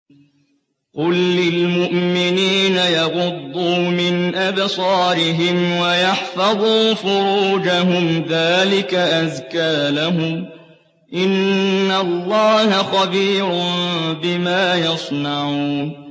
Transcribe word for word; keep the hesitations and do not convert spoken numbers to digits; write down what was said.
قل للمؤمنين يغضوا من أبصارهم ويحفظوا فروجهم ذلك أزكى لهم إن الله خبير بما يصنعون